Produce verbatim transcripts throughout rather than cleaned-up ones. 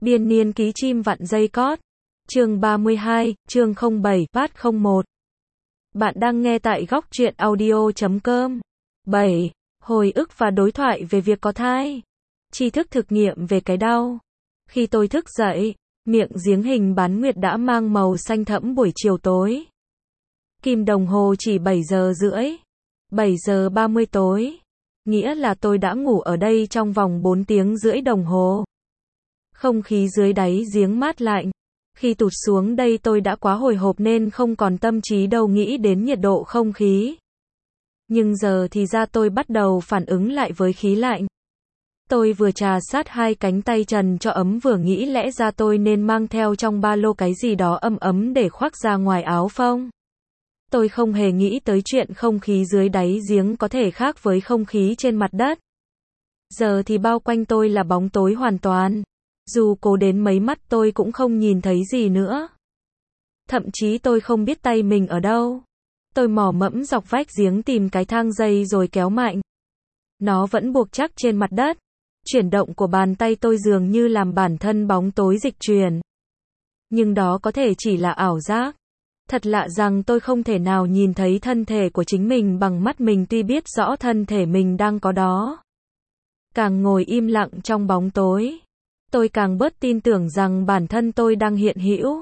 Biên niên ký chim vặn dây cót. Chương ba mươi hai, chương không bảy, phát không một. Bạn đang nghe tại góc truyện audio chấm com. bảy. Hồi ức và đối thoại về việc có thai. Tri thức thực nghiệm về cái đau. Khi tôi thức dậy, miệng giếng hình bán nguyệt đã mang màu xanh thẫm buổi chiều tối. Kim đồng hồ chỉ bảy giờ rưỡi. bảy giờ ba mươi tối. Nghĩa là tôi đã ngủ ở đây trong vòng bốn tiếng rưỡi đồng hồ. Không khí dưới đáy giếng mát lạnh. Khi tụt xuống đây tôi đã quá hồi hộp nên không còn tâm trí đâu nghĩ đến nhiệt độ không khí. Nhưng giờ thì ra tôi bắt đầu phản ứng lại với khí lạnh. Tôi vừa trà sát hai cánh tay trần cho ấm vừa nghĩ lẽ ra tôi nên mang theo trong ba lô cái gì đó ấm ấm để khoác ra ngoài áo phông. Tôi không hề nghĩ tới chuyện không khí dưới đáy giếng có thể khác với không khí trên mặt đất. Giờ thì bao quanh tôi là bóng tối hoàn toàn. Dù cố đến mấy mắt tôi cũng không nhìn thấy gì nữa. Thậm chí tôi không biết tay mình ở đâu. Tôi mò mẫm dọc vách giếng tìm cái thang dây rồi kéo mạnh. Nó vẫn buộc chắc trên mặt đất. Chuyển động của bàn tay tôi dường như làm bản thân bóng tối dịch chuyển. Nhưng đó có thể chỉ là ảo giác. Thật lạ rằng tôi không thể nào nhìn thấy thân thể của chính mình bằng mắt mình tuy biết rõ thân thể mình đang có đó. Càng ngồi im lặng trong bóng tối, tôi càng bớt tin tưởng rằng bản thân tôi đang hiện hữu.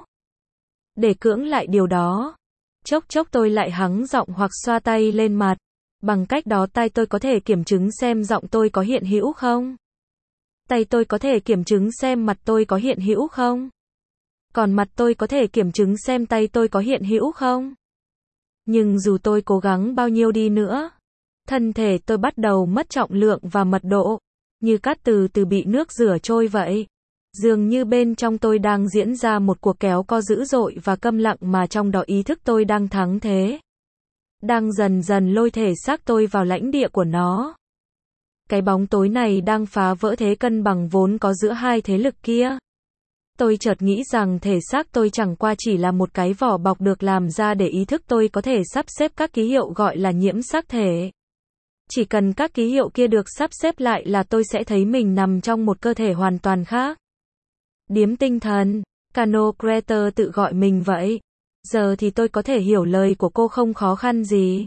Để cưỡng lại điều đó, chốc chốc tôi lại hắng giọng hoặc xoa tay lên mặt. Bằng cách đó tai tôi có thể kiểm chứng xem giọng tôi có hiện hữu không. Tay tôi có thể kiểm chứng xem mặt tôi có hiện hữu không. Còn mặt tôi có thể kiểm chứng xem tay tôi có hiện hữu không. Nhưng dù tôi cố gắng bao nhiêu đi nữa, thân thể tôi bắt đầu mất trọng lượng và mật độ, như cát từ từ bị nước rửa trôi vậy. Dường như bên trong tôi đang diễn ra một cuộc kéo co dữ dội và câm lặng mà trong đó ý thức tôi đang thắng thế. Đang dần dần lôi thể xác tôi vào lãnh địa của nó. Cái bóng tối này đang phá vỡ thế cân bằng vốn có giữa hai thế lực kia. Tôi chợt nghĩ rằng thể xác tôi chẳng qua chỉ là một cái vỏ bọc được làm ra để ý thức tôi có thể sắp xếp các ký hiệu gọi là nhiễm xác thể. Chỉ cần các ký hiệu kia được sắp xếp lại là tôi sẽ thấy mình nằm trong một cơ thể hoàn toàn khác. Điếm tinh thần, Cano Creator tự gọi mình vậy. Giờ thì tôi có thể hiểu lời của cô không khó khăn gì.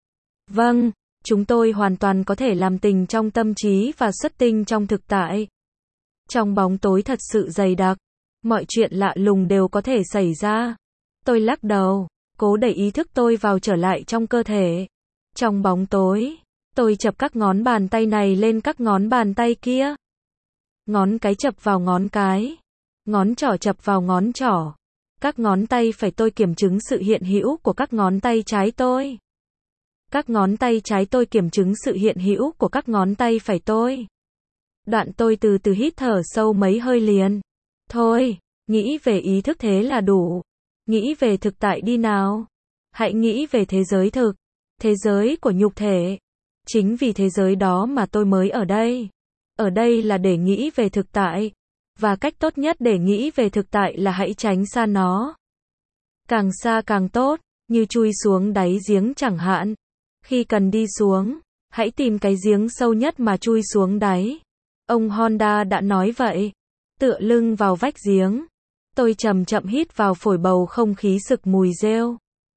Vâng, chúng tôi hoàn toàn có thể làm tình trong tâm trí và xuất tinh trong thực tại. Trong bóng tối thật sự dày đặc, mọi chuyện lạ lùng đều có thể xảy ra. Tôi lắc đầu, cố đẩy ý thức tôi vào trở lại trong cơ thể. Trong bóng tối, tôi chập các ngón bàn tay này lên các ngón bàn tay kia. Ngón cái chập vào ngón cái. Ngón trỏ chập vào ngón trỏ. Các ngón tay phải tôi kiểm chứng sự hiện hữu của các ngón tay trái tôi. Các ngón tay trái tôi kiểm chứng sự hiện hữu của các ngón tay phải tôi. Đoạn tôi từ từ hít thở sâu mấy hơi liền. Thôi, nghĩ về ý thức thế là đủ. Nghĩ về thực tại đi nào. Hãy nghĩ về thế giới thực. Thế giới của nhục thể. Chính vì thế giới đó mà tôi mới ở đây. Ở đây là để nghĩ về thực tại. Và cách tốt nhất để nghĩ về thực tại là hãy tránh xa nó. Càng xa càng tốt, như chui xuống đáy giếng chẳng hạn. Khi cần đi xuống, hãy tìm cái giếng sâu nhất mà chui xuống đáy. Ông Honda đã nói vậy. Tựa lưng vào vách giếng, tôi chậm chậm hít vào phổi bầu không khí sực mùi rêu.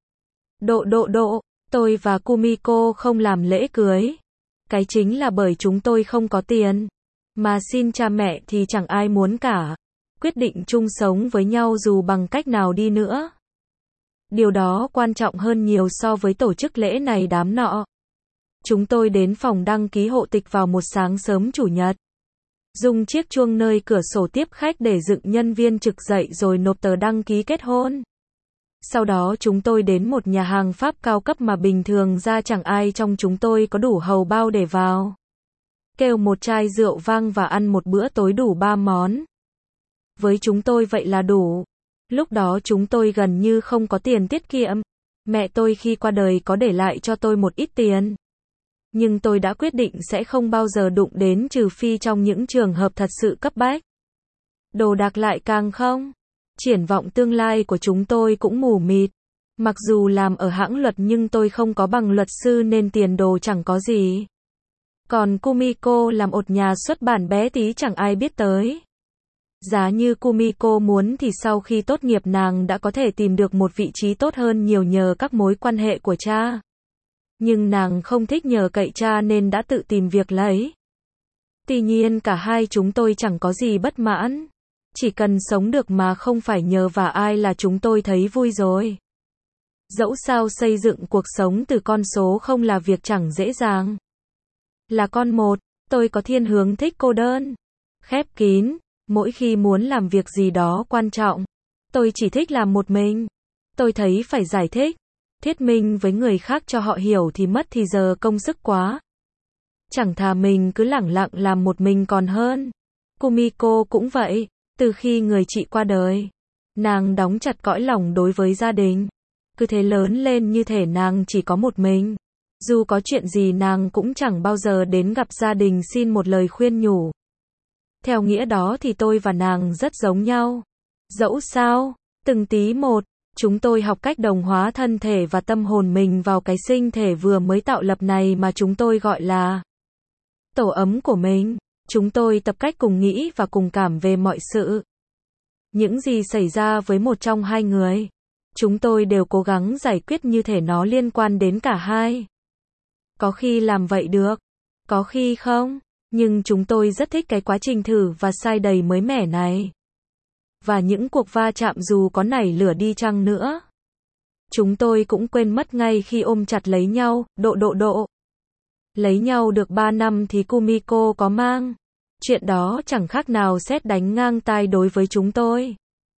Độ độ độ, tôi và Kumiko không làm lễ cưới. Cái chính là bởi chúng tôi không có tiền. Mà xin cha mẹ thì chẳng ai muốn cả. Quyết định chung sống với nhau dù bằng cách nào đi nữa. Điều đó quan trọng hơn nhiều so với tổ chức lễ này đám nọ. Chúng tôi đến phòng đăng ký hộ tịch vào một sáng sớm chủ nhật. Dùng chiếc chuông nơi cửa sổ tiếp khách để dựng nhân viên trực dậy rồi nộp tờ đăng ký kết hôn. Sau đó chúng tôi đến một nhà hàng Pháp cao cấp mà bình thường ra chẳng ai trong chúng tôi có đủ hầu bao để vào. Kêu một chai rượu vang và ăn một bữa tối đủ ba món. Với chúng tôi vậy là đủ. Lúc đó chúng tôi gần như không có tiền tiết kiệm. Mẹ tôi khi qua đời có để lại cho tôi một ít tiền. Nhưng tôi đã quyết định sẽ không bao giờ đụng đến trừ phi trong những trường hợp thật sự cấp bách. Đồ đạc lại càng không. Triển vọng tương lai của chúng tôi cũng mù mịt. Mặc dù làm ở hãng luật nhưng tôi không có bằng luật sư nên tiền đồ chẳng có gì. Còn Kumiko làm một nhà xuất bản bé tí chẳng ai biết tới. Giá như Kumiko muốn thì sau khi tốt nghiệp nàng đã có thể tìm được một vị trí tốt hơn nhiều nhờ các mối quan hệ của cha. Nhưng nàng không thích nhờ cậy cha nên đã tự tìm việc lấy. Tuy nhiên cả hai chúng tôi chẳng có gì bất mãn. Chỉ cần sống được mà không phải nhờ vả ai là chúng tôi thấy vui rồi. Dẫu sao xây dựng cuộc sống từ con số không là việc chẳng dễ dàng. Là con một, tôi có thiên hướng thích cô đơn, khép kín. Mỗi khi muốn làm việc gì đó quan trọng, tôi chỉ thích làm một mình. Tôi thấy phải giải thích, thuyết minh với người khác cho họ hiểu thì mất thì giờ công sức quá. Chẳng thà mình cứ lẳng lặng làm một mình còn hơn. Kumiko cũng vậy, từ khi người chị qua đời, nàng đóng chặt cõi lòng đối với gia đình. Cứ thế lớn lên như thể nàng chỉ có một mình. Dù có chuyện gì nàng cũng chẳng bao giờ đến gặp gia đình xin một lời khuyên nhủ. Theo nghĩa đó thì tôi và nàng rất giống nhau. Dẫu sao, từng tí một, chúng tôi học cách đồng hóa thân thể và tâm hồn mình vào cái sinh thể vừa mới tạo lập này mà chúng tôi gọi là tổ ấm của mình. Chúng tôi tập cách cùng nghĩ và cùng cảm về mọi sự. Những gì xảy ra với một trong hai người, chúng tôi đều cố gắng giải quyết như thể nó liên quan đến cả hai. Có khi làm vậy được, có khi không. Nhưng chúng tôi rất thích cái quá trình thử và sai đầy mới mẻ này. Và những cuộc va chạm dù có nảy lửa đi chăng nữa, chúng tôi cũng quên mất ngay khi ôm chặt lấy nhau, độ độ độ. Lấy nhau được ba năm thì Kumiko có mang. Chuyện đó chẳng khác nào sét đánh ngang tai đối với chúng tôi.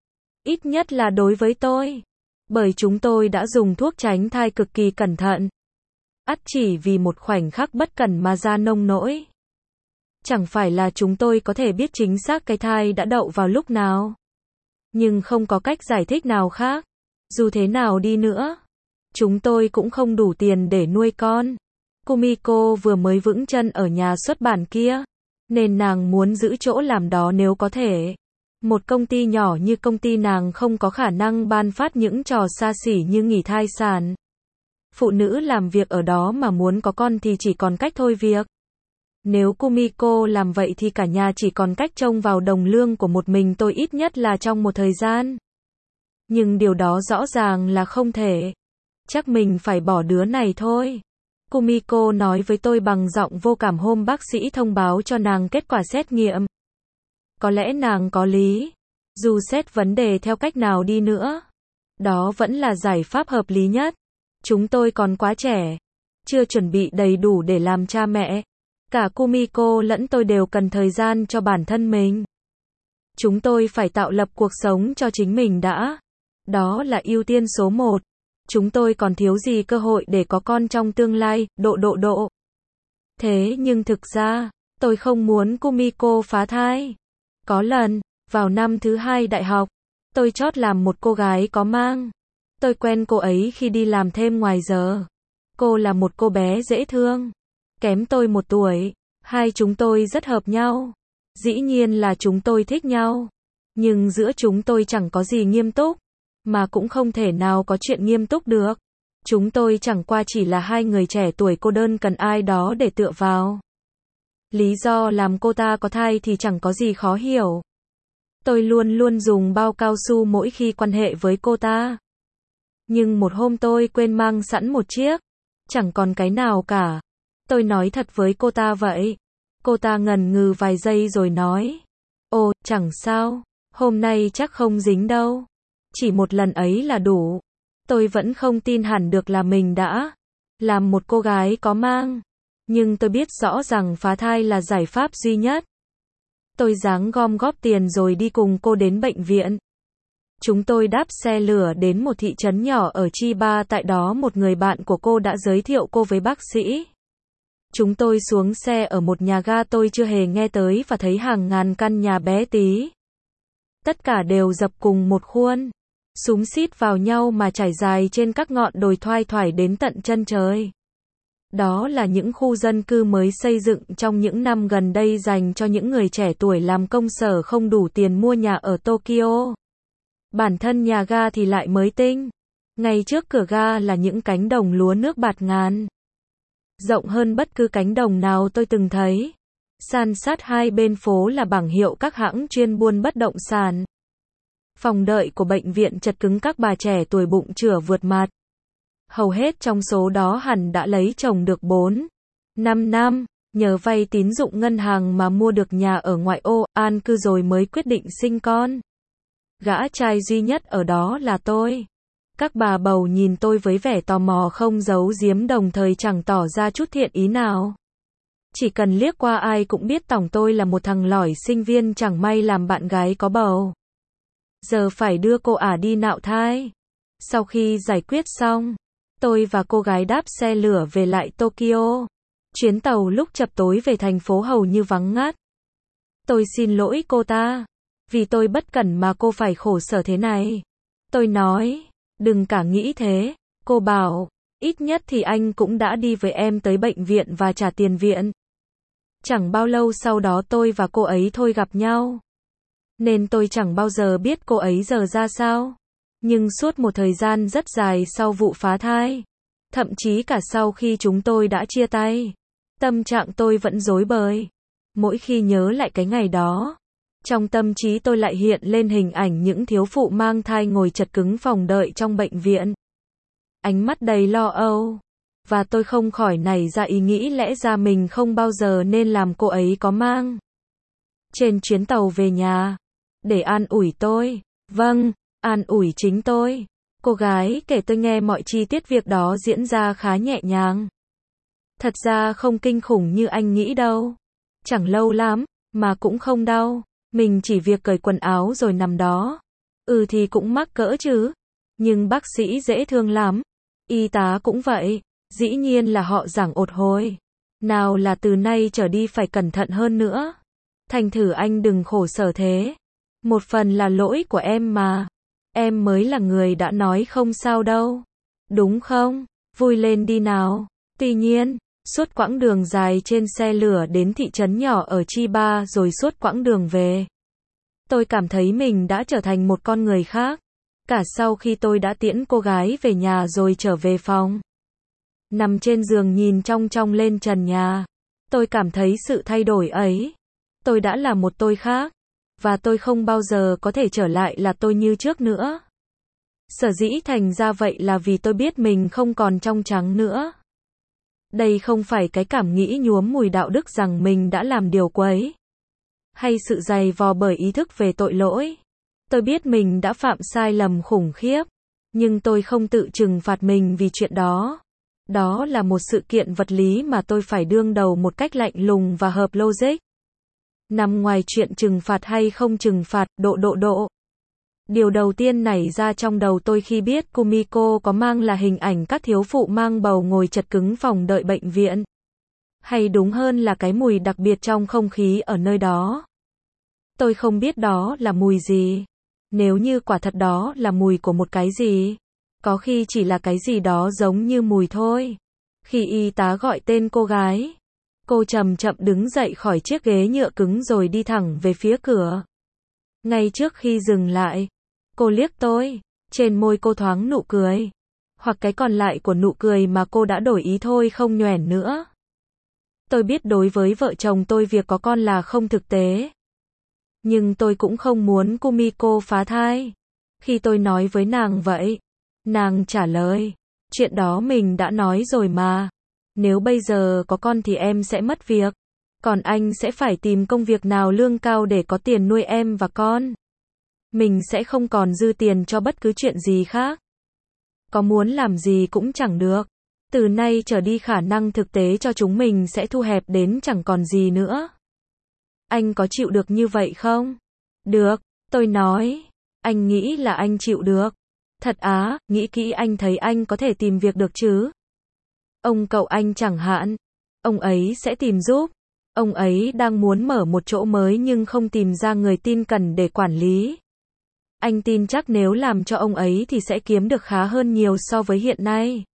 Ít nhất là đối với tôi. Bởi chúng tôi đã dùng thuốc tránh thai cực kỳ cẩn thận. Ắt chỉ vì một khoảnh khắc bất cẩn mà ra nông nỗi. Chẳng phải là chúng tôi có thể biết chính xác cái thai đã đậu vào lúc nào. Nhưng không có cách giải thích nào khác. Dù thế nào đi nữa, chúng tôi cũng không đủ tiền để nuôi con. Kumiko vừa mới vững chân ở nhà xuất bản kia, nên nàng muốn giữ chỗ làm đó nếu có thể. Một công ty nhỏ như công ty nàng không có khả năng ban phát những trò xa xỉ như nghỉ thai sản. Phụ nữ làm việc ở đó mà muốn có con thì chỉ còn cách thôi việc. Nếu Kumiko làm vậy thì cả nhà chỉ còn cách trông vào đồng lương của một mình tôi ít nhất là trong một thời gian. Nhưng điều đó rõ ràng là không thể. Chắc mình phải bỏ đứa này thôi. Kumiko nói với tôi bằng giọng vô cảm hôm bác sĩ thông báo cho nàng kết quả xét nghiệm. Có lẽ nàng có lý. Dù xét vấn đề theo cách nào đi nữa, đó vẫn là giải pháp hợp lý nhất. Chúng tôi còn quá trẻ, chưa chuẩn bị đầy đủ để làm cha mẹ. Cả Kumiko lẫn tôi đều cần thời gian cho bản thân mình. Chúng tôi phải tạo lập cuộc sống cho chính mình đã. Đó là ưu tiên số một. Chúng tôi còn thiếu gì cơ hội để có con trong tương lai, độ độ độ. Thế nhưng thực ra, tôi không muốn Kumiko phá thai. Có lần, vào năm thứ hai đại học, tôi chót làm một cô gái có mang. Tôi quen cô ấy khi đi làm thêm ngoài giờ. Cô là một cô bé dễ thương. Kém tôi một tuổi. Hai chúng tôi rất hợp nhau. Dĩ nhiên là chúng tôi thích nhau. Nhưng giữa chúng tôi chẳng có gì nghiêm túc. Mà cũng không thể nào có chuyện nghiêm túc được. Chúng tôi chẳng qua chỉ là hai người trẻ tuổi cô đơn cần ai đó để tựa vào. Lý do làm cô ta có thai thì chẳng có gì khó hiểu. Tôi luôn luôn dùng bao cao su mỗi khi quan hệ với cô ta. Nhưng một hôm tôi quên mang sẵn một chiếc. Chẳng còn cái nào cả. Tôi nói thật với cô ta vậy. Cô ta ngần ngừ vài giây rồi nói. Ồ, chẳng sao. Hôm nay chắc không dính đâu. Chỉ một lần ấy là đủ. Tôi vẫn không tin hẳn được là mình đã làm một cô gái có mang. Nhưng tôi biết rõ rằng phá thai là giải pháp duy nhất. Tôi ráng gom góp tiền rồi đi cùng cô đến bệnh viện. Chúng tôi đáp xe lửa đến một thị trấn nhỏ ở Chiba, tại đó một người bạn của cô đã giới thiệu cô với bác sĩ. Chúng tôi xuống xe ở một nhà ga tôi chưa hề nghe tới và thấy hàng ngàn căn nhà bé tí. Tất cả đều dập cùng một khuôn, xúm xít vào nhau mà trải dài trên các ngọn đồi thoai thoải đến tận chân trời. Đó là những khu dân cư mới xây dựng trong những năm gần đây dành cho những người trẻ tuổi làm công sở không đủ tiền mua nhà ở Tokyo. Bản thân nhà ga thì lại mới tinh. Ngay trước cửa ga là những cánh đồng lúa nước bạt ngàn. Rộng hơn bất cứ cánh đồng nào tôi từng thấy. San sát hai bên phố là bảng hiệu các hãng chuyên buôn bất động sản. Phòng đợi của bệnh viện chật cứng các bà trẻ tuổi bụng chửa vượt mặt. Hầu hết trong số đó hẳn đã lấy chồng được bốn, năm năm, nhờ vay tín dụng ngân hàng mà mua được nhà ở ngoại ô, an cư rồi mới quyết định sinh con. Gã trai duy nhất ở đó là tôi. Các bà bầu nhìn tôi với vẻ tò mò không giấu giếm, đồng thời chẳng tỏ ra chút thiện ý nào. Chỉ cần liếc qua ai cũng biết tỏng tôi là một thằng lỏi sinh viên chẳng may làm bạn gái có bầu. Giờ phải đưa cô ả đi nạo thai. Sau khi giải quyết xong, tôi và cô gái đáp xe lửa về lại Tokyo. Chuyến tàu lúc chập tối về thành phố hầu như vắng ngắt. Tôi xin lỗi cô ta, vì tôi bất cẩn mà cô phải khổ sở thế này. Tôi nói, đừng cả nghĩ thế. Cô bảo, ít nhất thì anh cũng đã đi với em tới bệnh viện và trả tiền viện. Chẳng bao lâu sau đó tôi và cô ấy thôi gặp nhau. Nên tôi chẳng bao giờ biết cô ấy giờ ra sao. Nhưng suốt một thời gian rất dài sau vụ phá thai, thậm chí cả sau khi chúng tôi đã chia tay, tâm trạng tôi vẫn rối bời. Mỗi khi nhớ lại cái ngày đó, trong tâm trí tôi lại hiện lên hình ảnh những thiếu phụ mang thai ngồi chật cứng phòng đợi trong bệnh viện. Ánh mắt đầy lo âu. Và tôi không khỏi nảy ra ý nghĩ lẽ ra mình không bao giờ nên làm cô ấy có mang. Trên chuyến tàu về nhà, để an ủi tôi. Vâng, an ủi chính tôi. Cô gái kể tôi nghe mọi chi tiết việc đó diễn ra khá nhẹ nhàng. Thật ra không kinh khủng như anh nghĩ đâu. Chẳng lâu lắm, mà cũng không đau. Mình chỉ việc cởi quần áo rồi nằm đó. Ừ thì cũng mắc cỡ chứ. Nhưng bác sĩ dễ thương lắm. Y tá cũng vậy. Dĩ nhiên là họ giảng ột hồi. Nào là từ nay trở đi phải cẩn thận hơn nữa. Thành thử anh đừng khổ sở thế. Một phần là lỗi của em mà. Em mới là người đã nói không sao đâu. Đúng không? Vui lên đi nào. Tuy nhiên, suốt quãng đường dài trên xe lửa đến thị trấn nhỏ ở Chiba rồi suốt quãng đường về, tôi cảm thấy mình đã trở thành một con người khác. Cả sau khi tôi đã tiễn cô gái về nhà rồi trở về phòng. Nằm trên giường nhìn trong trong lên trần nhà, tôi cảm thấy sự thay đổi ấy. Tôi đã là một tôi khác. Và tôi không bao giờ có thể trở lại là tôi như trước nữa. Sở dĩ thành ra vậy là vì tôi biết mình không còn trong trắng nữa. Đây không phải cái cảm nghĩ nhuốm mùi đạo đức rằng mình đã làm điều quấy, hay sự dày vò bởi ý thức về tội lỗi. Tôi biết mình đã phạm sai lầm khủng khiếp, nhưng tôi không tự trừng phạt mình vì chuyện đó. Đó là một sự kiện vật lý mà tôi phải đương đầu một cách lạnh lùng và hợp logic. Nằm ngoài chuyện trừng phạt hay không trừng phạt, độ độ độ. Điều đầu tiên nảy ra trong đầu tôi khi biết Kumiko có mang là hình ảnh các thiếu phụ mang bầu ngồi chật cứng phòng đợi bệnh viện. Hay đúng hơn là cái mùi đặc biệt trong không khí ở nơi đó. Tôi không biết đó là mùi gì. Nếu như quả thật đó là mùi của một cái gì, có khi chỉ là cái gì đó giống như mùi thôi. Khi y tá gọi tên cô gái, cô chậm chậm đứng dậy khỏi chiếc ghế nhựa cứng rồi đi thẳng về phía cửa. Ngay trước khi dừng lại, cô liếc tôi, trên môi cô thoáng nụ cười. Hoặc cái còn lại của nụ cười mà cô đã đổi ý thôi không nhoẻn nữa. Tôi biết đối với vợ chồng tôi việc có con là không thực tế. Nhưng tôi cũng không muốn Kumiko phá thai. Khi tôi nói với nàng vậy, nàng trả lời, chuyện đó mình đã nói rồi mà. Nếu bây giờ có con thì em sẽ mất việc. Còn anh sẽ phải tìm công việc nào lương cao để có tiền nuôi em và con. Mình sẽ không còn dư tiền cho bất cứ chuyện gì khác. Có muốn làm gì cũng chẳng được. Từ nay trở đi khả năng thực tế cho chúng mình sẽ thu hẹp đến chẳng còn gì nữa. Anh có chịu được như vậy không? Được, tôi nói. Anh nghĩ là anh chịu được. Thật á, nghĩ kỹ anh thấy anh có thể tìm việc được chứ? Ông cậu anh chẳng hạn. Ông ấy sẽ tìm giúp. Ông ấy đang muốn mở một chỗ mới nhưng không tìm ra người tin cẩn để quản lý. Anh tin chắc nếu làm cho ông ấy thì sẽ kiếm được khá hơn nhiều so với hiện nay.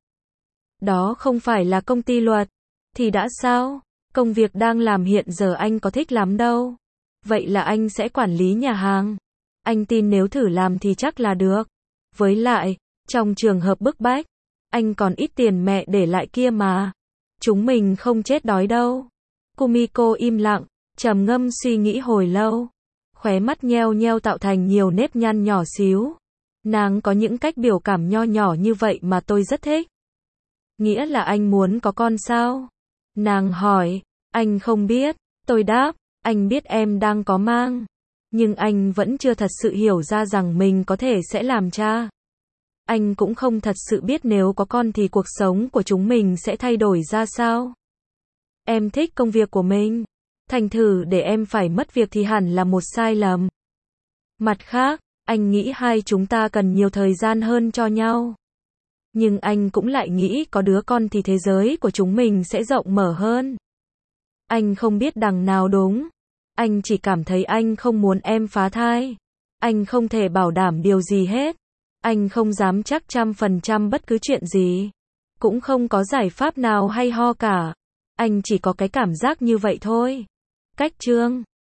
Đó không phải là công ty luật. Thì đã sao? Công việc đang làm hiện giờ anh có thích lắm đâu. Vậy là anh sẽ quản lý nhà hàng. Anh tin nếu thử làm thì chắc là được. Với lại, trong trường hợp bức bách, anh còn ít tiền mẹ để lại kia mà. Chúng mình không chết đói đâu. Kumiko im lặng, trầm ngâm suy nghĩ hồi lâu. Khóe mắt nheo nheo tạo thành nhiều nếp nhăn nhỏ xíu. Nàng có những cách biểu cảm nho nhỏ như vậy mà tôi rất thích. Nghĩa là anh muốn có con sao? Nàng hỏi. Anh không biết. Tôi đáp. Anh biết em đang có mang. Nhưng anh vẫn chưa thật sự hiểu ra rằng mình có thể sẽ làm cha. Anh cũng không thật sự biết nếu có con thì cuộc sống của chúng mình sẽ thay đổi ra sao. Em thích công việc của mình. Thành thử để em phải mất việc thì hẳn là một sai lầm. Mặt khác, anh nghĩ hai chúng ta cần nhiều thời gian hơn cho nhau. Nhưng anh cũng lại nghĩ có đứa con thì thế giới của chúng mình sẽ rộng mở hơn. Anh không biết đằng nào đúng. Anh chỉ cảm thấy anh không muốn em phá thai. Anh không thể bảo đảm điều gì hết. Anh không dám chắc trăm phần trăm bất cứ chuyện gì. Cũng không có giải pháp nào hay ho cả. Anh chỉ có cái cảm giác như vậy thôi. Cách chương